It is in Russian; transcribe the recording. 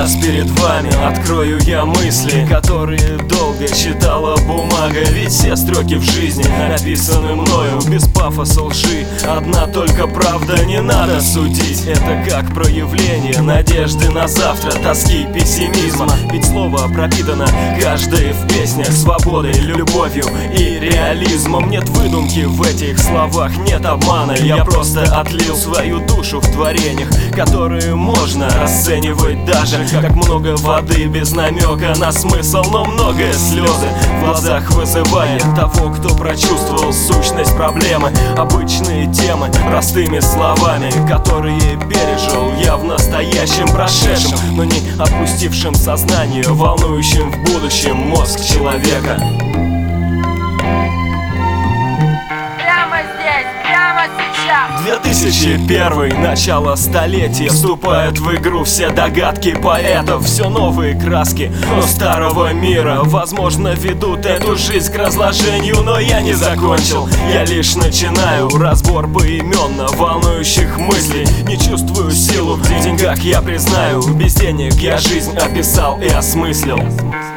Сейчас перед вами открою я мысли, которые долго читала бумага. Ведь все строки в жизни написаны мною без пафоса лжи. Одна только правда, не надо судить. Это как проявление надежды на завтра, тоски, пессимизма. Ведь слово пропитано каждое в песнях свободой, любовью и реализмом. Нет выдумки в этих словах, нет обмана. Я просто отлил свою душу в творениях, которые можно расценивать даже как много воды без намека на смысл. Но многое слезы в глазах вызывает того, кто прочувствовал сущность проблемы. Обычные темы простыми словами, которые пережил я в настоящем, прошедшем, но не отпустившем сознание, волнующим в будущем мозг человека. Прямо здесь, прямо сейчас. 2001, начало столетия. Вступают в игру все догадки поэтов. Все новые краски, но старого мира, возможно, ведут эту жизнь к разложению. Но я не закончил, я лишь начинаю разбор поименно волнующих мыслей. Не чувствую силу в деньгах, я признаю. Без денег я жизнь описал и осмыслил.